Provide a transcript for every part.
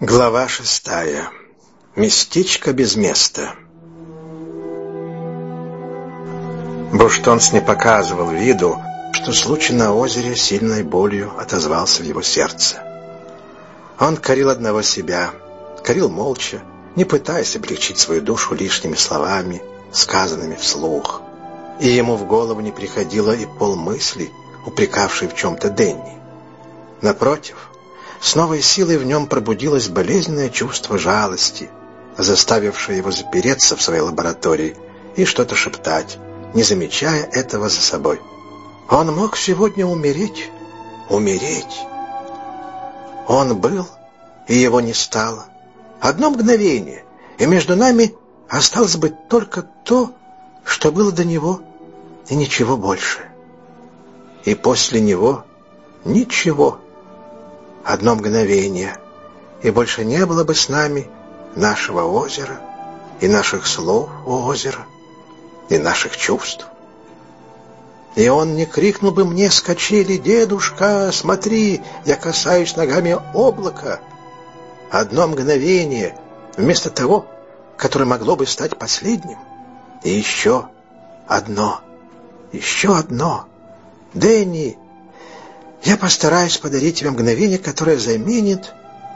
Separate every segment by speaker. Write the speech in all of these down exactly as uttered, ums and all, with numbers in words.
Speaker 1: Глава шестая. Местечко без места. Буштонс не показывал виду, что случай на озере сильной болью отозвался в его сердце. Он корил одного себя, корил молча, не пытаясь облегчить свою душу лишними словами, сказанными вслух. И ему в голову не приходило и полмысли, упрекавшей в чем-то Денни. Напротив, с новой силой в нем пробудилось болезненное чувство жалости, заставившее его запереться в своей лаборатории и что-то шептать, не замечая этого за собой. Он мог сегодня умереть, умереть. Он был, и его не стало. Одно мгновение, и между нами осталось бы только то, что было до него, и ничего больше. И после него ничего. Одно мгновение, и больше не было бы с нами нашего озера, и наших слов у озера, и наших чувств. И он не крикнул бы мне с качели: «Дедушка, смотри, я касаюсь ногами облака!» Одно мгновение, вместо того, которое могло бы стать последним. И еще одно, еще одно. Дэнни, я постараюсь подарить тебе мгновение, которое заменит...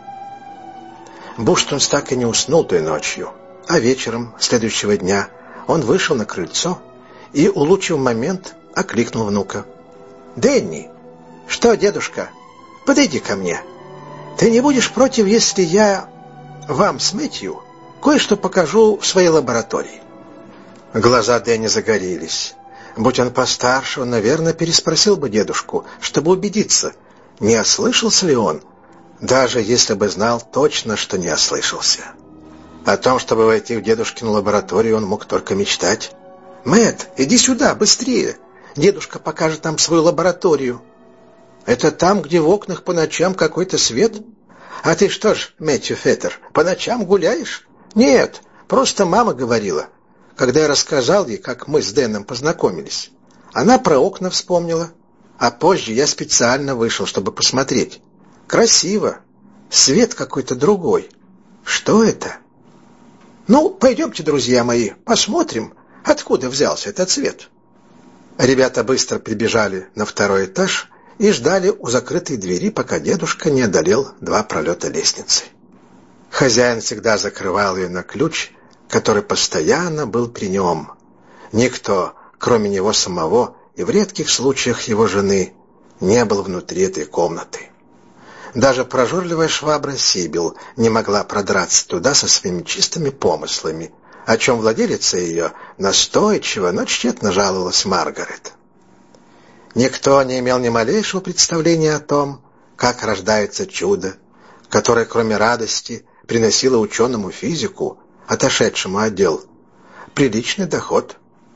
Speaker 1: Буштонс так и не уснул той ночью, а вечером следующего дня он вышел на крыльцо и, улучив момент, окликнул внука. «Дэнни, что, дедушка, подойди ко мне. Ты не будешь против, если я вам с Мэтью кое-что покажу в своей лаборатории?» Глаза Дэнни загорелись. Будь он постарше, он, наверное, переспросил бы дедушку, чтобы убедиться, не ослышался ли он, даже если бы знал точно, что не ослышался. О том, чтобы войти в дедушкину лабораторию, он мог только мечтать. «Мэтт, иди сюда, быстрее! Дедушка покажет нам свою лабораторию». «Это там, где в окнах по ночам какой-то свет? А ты что ж, Мэтью Феттер, по ночам гуляешь?» «Нет, просто мама говорила, когда я рассказал ей, как мы с Дэном познакомились. Она про окна вспомнила, а позже я специально вышел, чтобы посмотреть. Красиво, свет какой-то другой. Что это?» «Ну, пойдемте, друзья мои, посмотрим, откуда взялся этот свет». Ребята быстро прибежали на второй этаж и ждали у закрытой двери, пока дедушка не одолел два пролета лестницы. Хозяин всегда закрывал ее на ключ, который постоянно был при нем. Никто, кроме него самого и в редких случаях его жены, не был внутри этой комнаты. Даже прожорливая швабра Сибил не могла продраться туда со своими чистыми помыслами, о чем владелица ее настойчиво, но тщетно жаловалась Маргарет. Никто не имел ни малейшего представления о том, как рождается чудо, которое, кроме радости, приносило ученому физику, отошедшему от дел, приличный доход.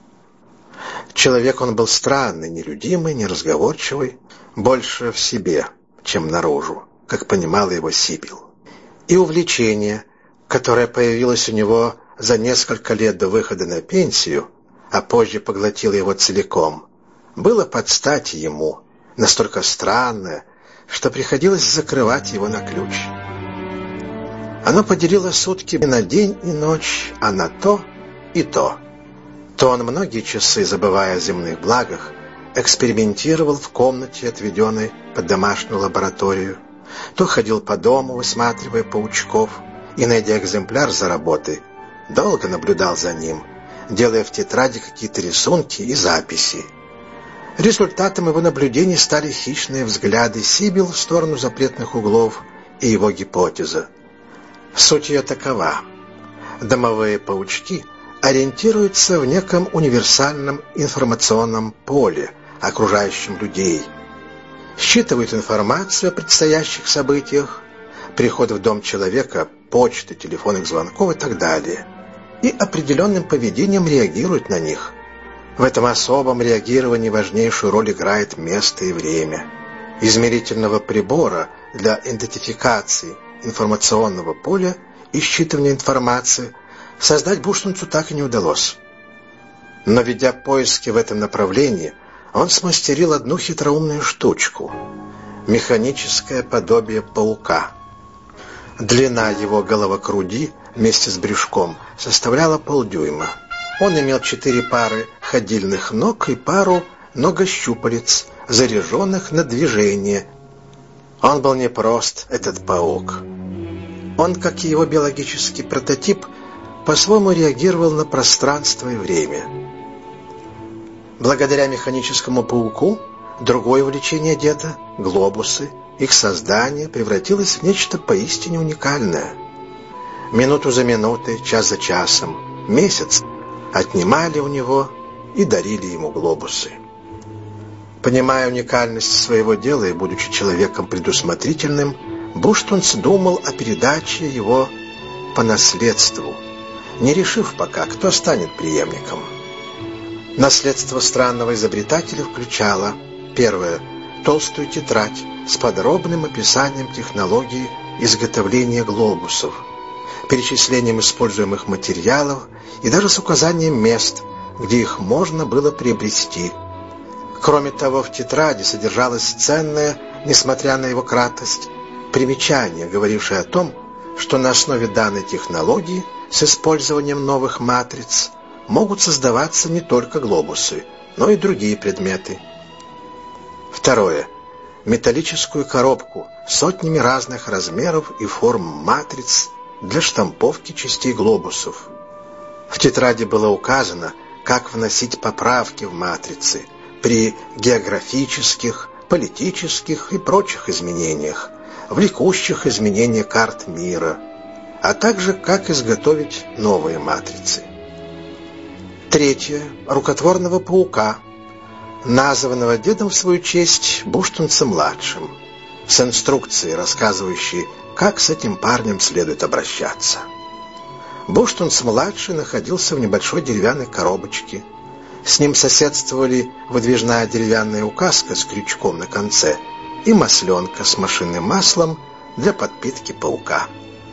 Speaker 1: Человек он был странный, нелюдимый, неразговорчивый, больше в себе, чем наружу, как понимала его Сибил. И увлечение, которое появилось у него за несколько лет до выхода на пенсию, а позже поглотило его целиком, было под стать ему, настолько странное, что приходилось закрывать его на ключ. Оно поделило сутки на день и ночь, а на то и то. То он многие часы, забывая о земных благах, экспериментировал в комнате, отведенной под домашнюю лабораторию, то ходил по дому, высматривая паучков, и, найдя экземпляр за работой, долго наблюдал за ним, делая в тетради какие-то рисунки и записи. Результатом его наблюдений стали хищные взгляды Сибил в сторону запретных углов и его гипотеза. Суть ее такова. Домовые паучки ориентируются в неком универсальном информационном поле, окружающем людей. Считывают информацию о предстоящих событиях, приход в дом человека, почты, телефонных звонков и так далее, и определенным поведением реагируют на них. В этом особом реагировании важнейшую роль играет место и время. Измерительного прибора для идентификации информационного поля и считывания информации создать Буштонсу так и не удалось. Но, ведя поиски в этом направлении, он смастерил одну хитроумную штучку — механическое подобие паука. Длина его головокруди вместе с брюшком составляла полдюйма. Он имел четыре пары ходильных ног и пару ногощупалец, заряженных на движение. Он был непрост, этот паук. Он, как и его биологический прототип, по-своему реагировал на пространство и время. Благодаря механическому пауку другое увлечение деда, глобусы, их создание превратилось в нечто поистине уникальное. Минуту за минутой, час за часом, месяц отнимали у него и дарили ему глобусы. Понимая уникальность своего дела и будучи человеком предусмотрительным, Буштунц думал о передаче его по наследству, не решив пока, кто станет преемником. Наследство странного изобретателя включало: первое – толстую тетрадь с подробным описанием технологии изготовления глобусов, перечислением используемых материалов и даже с указанием мест, где их можно было приобрести. Кроме того, в тетради содержалось ценное, несмотря на его кратость, примечание, говорившее о том, что на основе данной технологии с использованием новых матриц могут создаваться не только глобусы, но и другие предметы. Второе. Металлическую коробку с сотнями разных размеров и форм матриц для штамповки частей глобусов. В тетради было указано, как вносить поправки в матрицы при географических, политических и прочих изменениях, влекущих изменения карт мира, а также как изготовить новые матрицы. Третье. Рукотворного паука, названного дедом в свою честь Буштунцем-младшим, с инструкцией, рассказывающей, как с этим парнем следует обращаться. Буштунц-младший находился в небольшой деревянной коробочке. С ним соседствовали выдвижная деревянная указка с крючком на конце и масленка с машинным маслом для подпитки паука.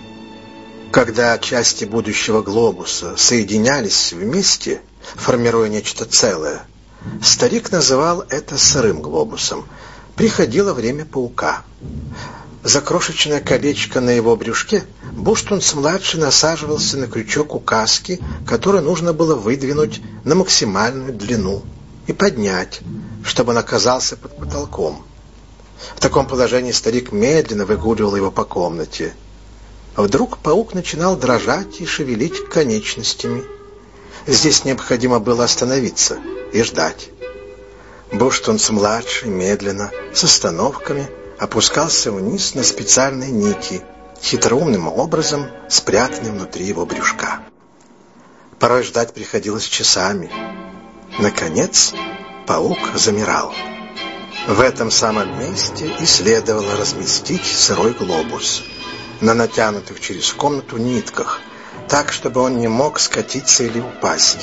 Speaker 1: Когда части будущего глобуса соединялись вместе, формируя нечто целое, старик называл это сырым глобусом. Приходило время паука. За крошечное колечко на его брюшке Буштунц-младший насаживался на крючок указки, который нужно было выдвинуть на максимальную длину и поднять, чтобы он оказался под потолком. В таком положении старик медленно выгуливал его по комнате. Вдруг паук начинал дрожать и шевелить конечностями. Здесь необходимо было остановиться и ждать. Буштунц-младший медленно, с остановками, опускался вниз на специальные нити, хитроумным образом спрятанные внутри его брюшка. Порой ждать приходилось часами. Наконец, паук замирал. В этом самом месте и следовало разместить сырой глобус на натянутых через комнату нитках, так, чтобы он не мог скатиться или упасть.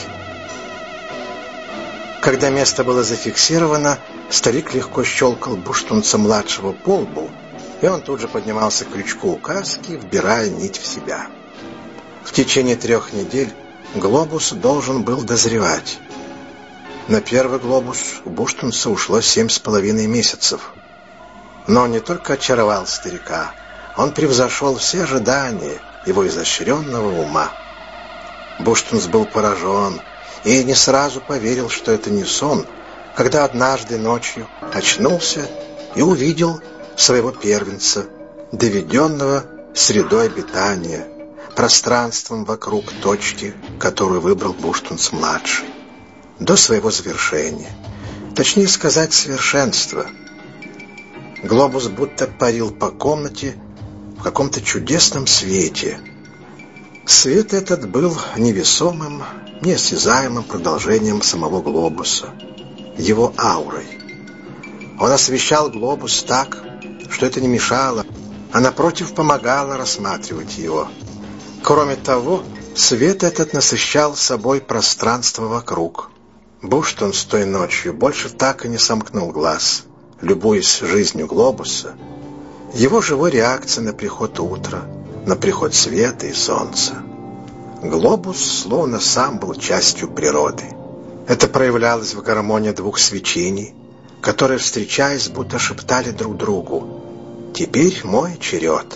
Speaker 1: Когда место было зафиксировано, старик легко щелкал Буштунца-младшего по лбу, и он тут же поднимался к крючку указки, вбирая нить в себя. В течение трех недель глобус должен был дозревать. На первый глобус у Буштунца ушло семь с половиной месяцев. Но он не только очаровал старика, он превзошел все ожидания его изощренного ума. Буштунц был поражен и не сразу поверил, что это не сон, когда однажды ночью очнулся и увидел своего первенца, доведенного средой обитания, пространством вокруг точки, которую выбрал Буштунц-младший, до своего завершения, точнее сказать, совершенства. Глобус будто парил по комнате в каком-то чудесном свете. Свет этот был невесомым, неосязаемым продолжением самого глобуса, его аурой. Он освещал глобус так, что это не мешало, а напротив помогало рассматривать его. Кроме того, свет этот насыщал собой пространство вокруг. Буштунц той ночью больше так и не сомкнул глаз, любуясь жизнью глобуса, его живой реакцией на приход утра, на приход света и солнца. Глобус словно сам был частью природы. Это проявлялось в гармонии двух свечений, которые, встречаясь, будто шептали друг другу: «Теперь мой черед».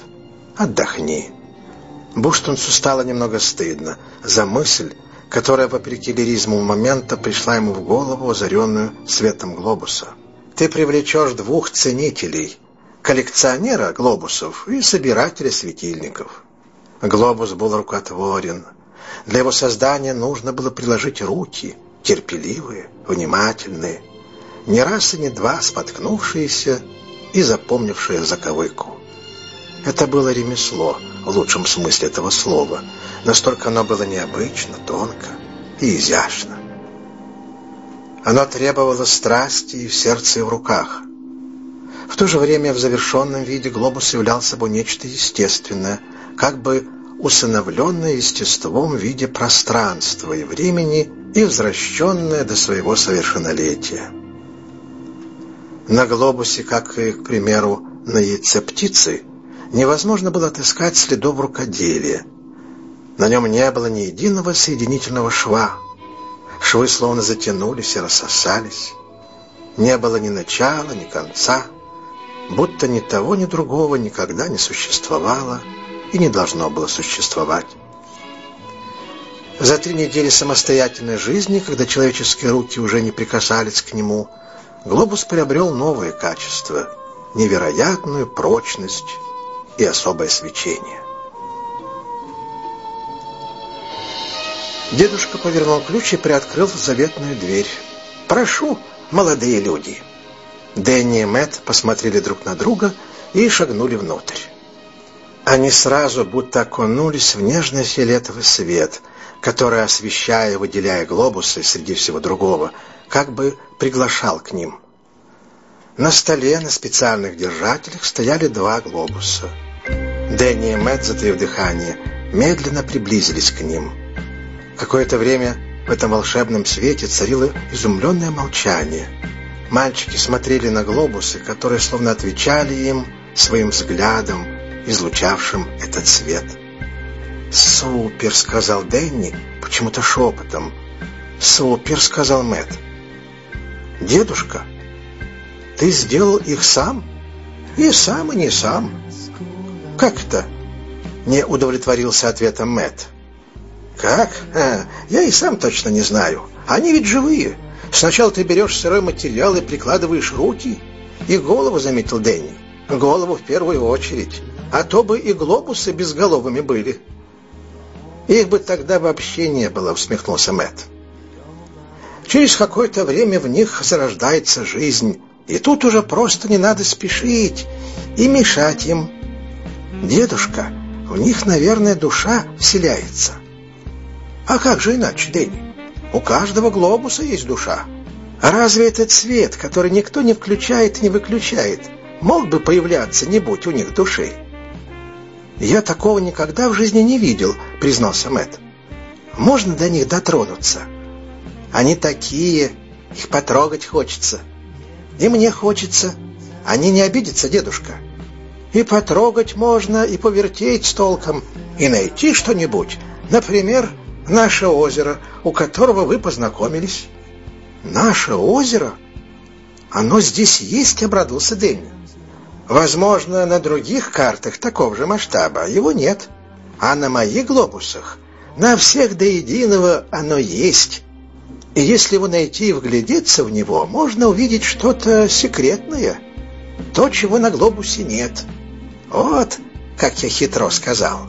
Speaker 1: отдохни». Буштонсу стало немного стыдно за мысль, которая, вопреки лиризму момента, пришла ему в голову, озаренную светом глобуса. «Ты привлечешь двух ценителей, коллекционера глобусов и собирателя светильников». Глобус был рукотворен. Для его создания нужно было приложить руки, терпеливые, внимательные, не раз и не два споткнувшиеся и запомнившие заковыку. Это было ремесло, в лучшем смысле этого слова. Настолько оно было необычно, тонко и изящно. Оно требовало страсти и в сердце, и в руках. В то же время в завершенном виде глобус являл собой нечто естественное, как бы усыновленное естеством в виде пространства и времени и возвращенное до своего совершеннолетия. На глобусе, как и, к примеру, на яйце птицы, невозможно было отыскать следов рукоделия. На нем не было ни единого соединительного шва. Швы словно затянулись и рассосались. Не было ни начала, ни конца, будто ни того, ни другого никогда не существовало и не должно было существовать. За три недели самостоятельной жизни, когда человеческие руки уже не прикасались к нему, глобус приобрел новые качества, невероятную прочность и особое свечение. Дедушка повернул ключ и приоткрыл заветную дверь. «Прошу, молодые люди!» Дэнни и Мэтт посмотрели друг на друга и шагнули внутрь. Они сразу будто окунулись в нежный фиолетовый свет, который, освещая и выделяя глобусы среди всего другого, как бы приглашал к ним. На столе на специальных держателях стояли два глобуса. Дэнни и Мэтт, затаив дыхание, медленно приблизились к ним. Какое-то время в этом волшебном свете царило изумленное молчание. Мальчики смотрели на глобусы, которые словно отвечали им своим взглядом, излучавшим этот свет. «Супер!» — сказал Дэнни, почему-то шепотом. «Супер!» — сказал Мэтт. «Дедушка, ты сделал их сам?» «И сам, и не сам». «Как это?» — не удовлетворился ответом Мэтт. «Как? А, я и сам точно не знаю. Они ведь живые. Сначала ты берешь сырой материал и прикладываешь руки. И голову», — заметил Дэнни. «Голову в первую очередь. А то бы и глобусы безголовыми были». «Их бы тогда вообще не было», — усмехнулся Мэтт. «Через какое-то время в них зарождается жизнь, и тут уже просто не надо спешить и мешать им. Дедушка, в них, наверное, душа вселяется». «А как же иначе, Дэнни? У каждого глобуса есть душа. А разве этот свет, который никто не включает и не выключает, мог бы появляться, не будь у них души?» «Я такого никогда в жизни не видел», — признался Мэтт. «Можно до них дотронуться? Они такие, их потрогать хочется. И мне хочется. Они не обидятся, дедушка? И потрогать можно, и повертеть с толком, и найти что-нибудь. Например, наше озеро, у которого вы познакомились». «Наше озеро? Оно здесь есть?» — обрадовался Дэнни. «Возможно, на других картах такого же масштаба его нет. А на моих глобусах, на всех до единого, оно есть. И если его найти и вглядеться в него, можно увидеть что-то секретное, то, чего на глобусе нет. Вот, как я хитро сказал».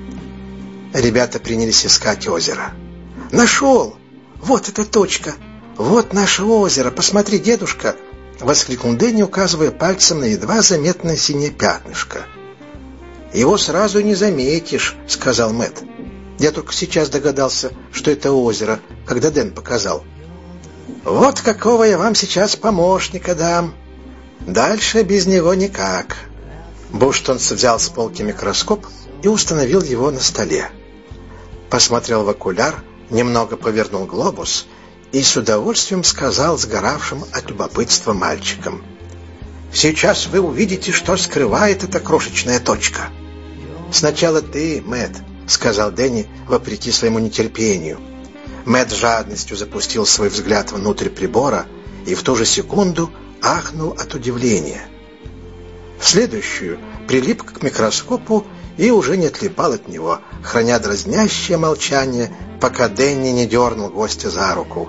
Speaker 1: Ребята принялись искать озеро. «Нашел! Вот эта точка! Вот наше озеро! Посмотри, дедушка!» — воскликнул Дэнни, указывая пальцем на едва заметное синее пятнышко. «Его сразу не заметишь», — сказал Мэтт. «Я только сейчас догадался, что это озеро, когда Дэн показал. Вот какого я вам сейчас помощника дам. Дальше без него никак». Буштонс взял с полки микроскоп и установил его на столе. Посмотрел в окуляр, немного повернул глобус и с удовольствием сказал сгоравшим от любопытства мальчикам: «Сейчас вы увидите, что скрывает эта крошечная точка». «Сначала ты, Мэтт», — сказал Дэнни, вопреки своему нетерпению. Мэтт с жадностью запустил свой взгляд внутрь прибора и в ту же секунду ахнул от удивления. В следующую прилип к микроскопу и уже не отлипал от него, храня дразнящее молчание, пока Дэнни не дернул гостя за руку.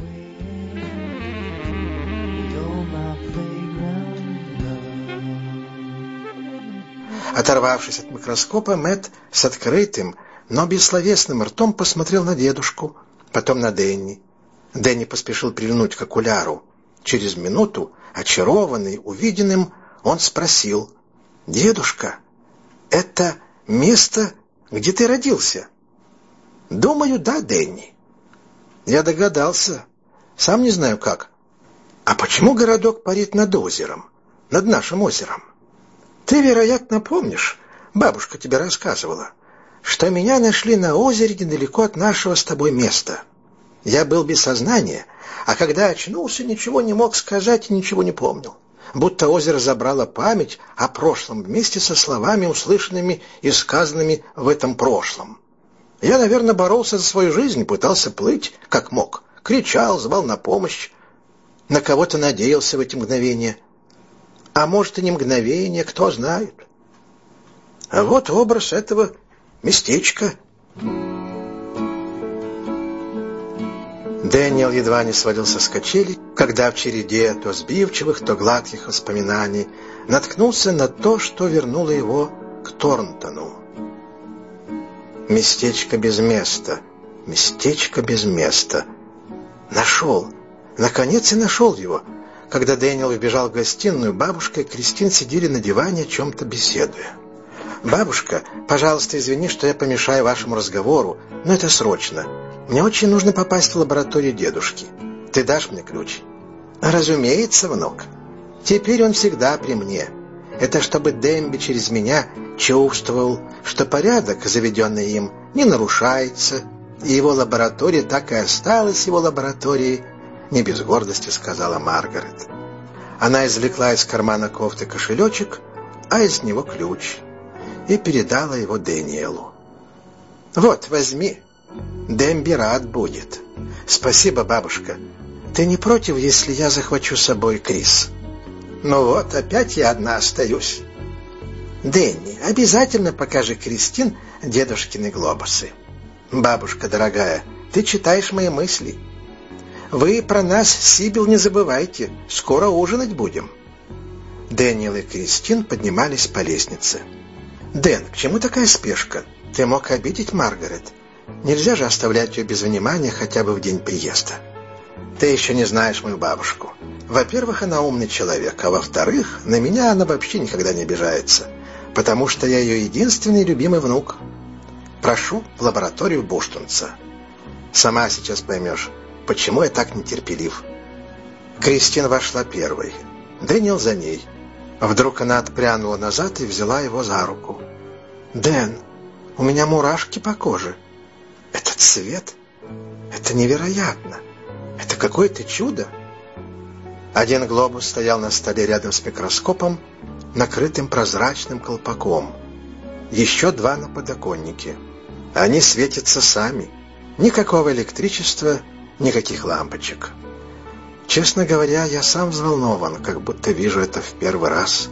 Speaker 1: Оторвавшись от микроскопа, Мэтт с открытым, но бессловесным ртом посмотрел на дедушку, потом на Дэнни. Дэнни поспешил прильнуть к окуляру. Через минуту, очарованный увиденным, он спросил: «Дедушка, это место, где ты родился?» «Думаю, да, Дэнни». «Я догадался. Сам не знаю как. А почему городок парит над озером, над нашим озером? Ты, вероятно, помнишь, бабушка тебе рассказывала, что меня нашли на озере недалеко от нашего с тобой места. Я был без сознания, а когда очнулся, ничего не мог сказать и ничего не помнил. Будто озеро забрало память о прошлом вместе со словами, услышанными и сказанными в этом прошлом. Я, наверное, боролся за свою жизнь, пытался плыть, как мог. Кричал, звал на помощь. На кого-то надеялся в эти мгновения. А может, и не мгновение, кто знает. А вот образ этого местечка». Дэниел едва не свалился с качелей, когда в череде то сбивчивых, то гладких воспоминаний наткнулся на то, что вернуло его к Торнтону. Местечко без места, местечко без места. Нашел, наконец и нашел его. Когда Дэниел вбежал в гостиную, бабушка и Кристин сидели на диване, о чем-то беседуя. «Бабушка, пожалуйста, извини, что я помешаю вашему разговору, но это срочно. Мне очень нужно попасть в лабораторию дедушки. Ты дашь мне ключ?» «Разумеется, внук. Теперь он всегда при мне. Это чтобы Демби через меня чувствовал, что порядок, заведенный им, не нарушается, и его лаборатория так и осталась его лабораторией», — не без гордости сказала Маргарет. Она извлекла из кармана кофты кошелечек, а из него ключ, и передала его Дэниелу. «Вот, возьми. Демби рад будет». «Спасибо, бабушка. Ты не против, если я захвачу с собой Крис?» «Ну вот, опять я одна остаюсь». «Дэнни, обязательно покажи Кристин дедушкины глобусы». «Бабушка дорогая, ты читаешь мои мысли. Вы про нас, Сибил, не забывайте. Скоро ужинать будем». Дэниел и Кристин поднимались по лестнице. «Дэн, к чему такая спешка? Ты мог обидеть Маргарет. Нельзя же оставлять ее без внимания хотя бы в день приезда». «Ты еще не знаешь мою бабушку. Во-первых, она умный человек, а во-вторых, на меня она вообще никогда не обижается, потому что я ее единственный любимый внук. Прошу в лабораторию Буштонца. Сама сейчас поймешь, почему я так нетерпелив». Кристин вошла первой, Дэниел за ней. Вдруг она отпрянула назад и взяла его за руку. «Дэн, у меня мурашки по коже. Этот цвет, это невероятно. Это какое-то чудо». Один глобус стоял на столе рядом с микроскопом, накрытым прозрачным колпаком. Еще два на подоконнике. Они светятся сами. Никакого электричества, никаких лампочек. Честно говоря, я сам взволнован, как будто вижу это в первый раз.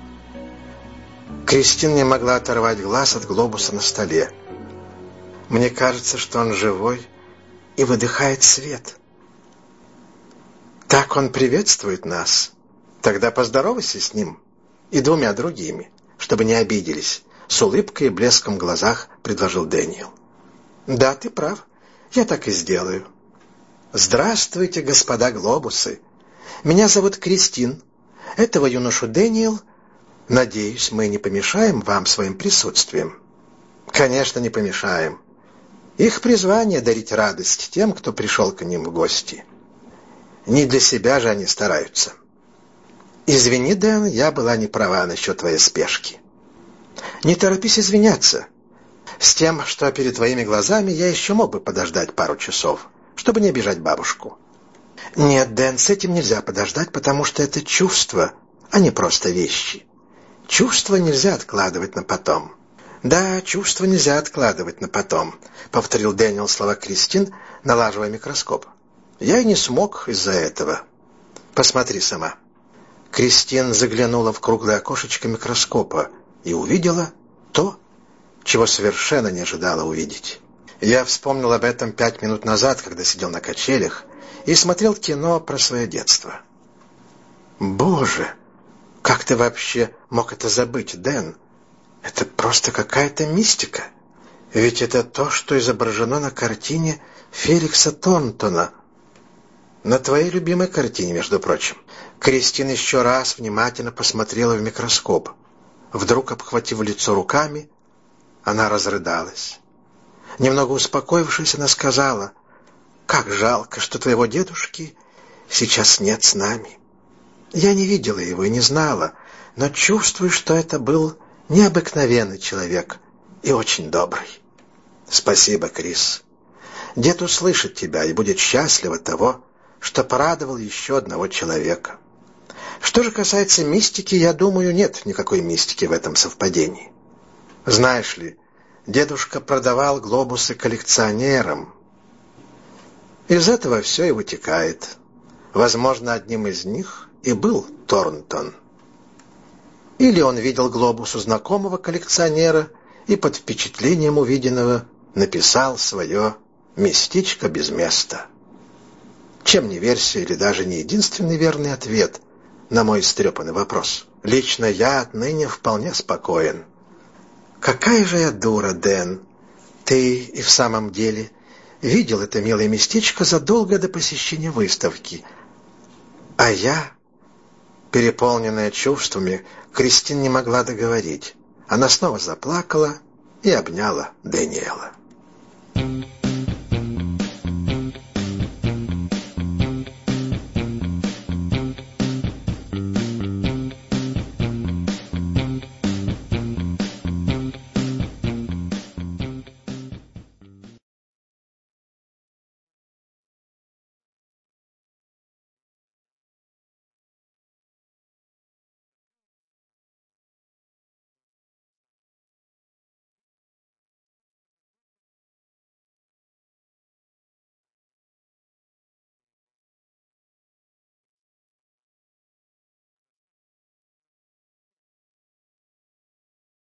Speaker 1: Кристин не могла оторвать глаз от глобуса на столе. «Мне кажется, что он живой и выдыхает свет. Так он приветствует нас. Тогда поздоровайся с ним и двумя другими, чтобы не обиделись», — с улыбкой и блеском в глазах предложил Дэниел. «Да, ты прав. Я так и сделаю. Здравствуйте, господа глобусы. Меня зовут Кристин. Этого юношу Дэниел. Надеюсь, мы не помешаем вам своим присутствием». «Конечно, не помешаем. Их призвание — дарить радость тем, кто пришел к ним в гости. Не для себя же они стараются». «Извини, Дэн, я была не права насчет твоей спешки». «Не торопись извиняться. С тем, что перед твоими глазами, я еще мог бы подождать пару часов, чтобы не обижать бабушку». «Нет, Дэн, с этим нельзя подождать, потому что это чувства, а не просто вещи. Чувства нельзя откладывать на потом». «Да, чувства нельзя откладывать на потом», — повторил Дэниел слова Кристин, налаживая микроскоп. «Я и не смог из-за этого. Посмотри сама». Кристин заглянула в круглое окошечко микроскопа и увидела то, чего совершенно не ожидала увидеть. Я вспомнил об этом пять минут назад, когда сидел на качелях и смотрел кино про свое детство. Боже, как ты вообще мог это забыть, Дэн? Это просто какая-то мистика. Ведь это то, что изображено на картине Феликса Торнтона. На твоей любимой картине, между прочим. Кристин еще раз внимательно посмотрела в микроскоп. Вдруг, обхватив лицо руками, она разрыдалась. Немного успокоившись, она сказала: «Как жалко, что твоего дедушки сейчас нет с нами. Я не видела его и не знала, но чувствую, что это был необыкновенный человек и очень добрый». «Спасибо, Крис. Дед услышит тебя и будет счастлив от того, что порадовал еще одного человека. Что же касается мистики, я думаю, нет никакой мистики в этом совпадении. Знаешь ли, дедушка продавал глобусы коллекционерам. Из этого все и вытекает. Возможно, одним из них и был Торнтон. Или он видел глобус у знакомого коллекционера и под впечатлением увиденного написал свое «местечко без места». Чем не версия или даже не единственный верный ответ на мой истрепанный вопрос? Лично я отныне вполне спокоен. Какая же я дура, Дэн. Ты и в самом деле видел это милое местечко задолго до посещения выставки. А я, переполненная чувствами, Кристин не могла договорить. Она снова заплакала и обняла Дэниела.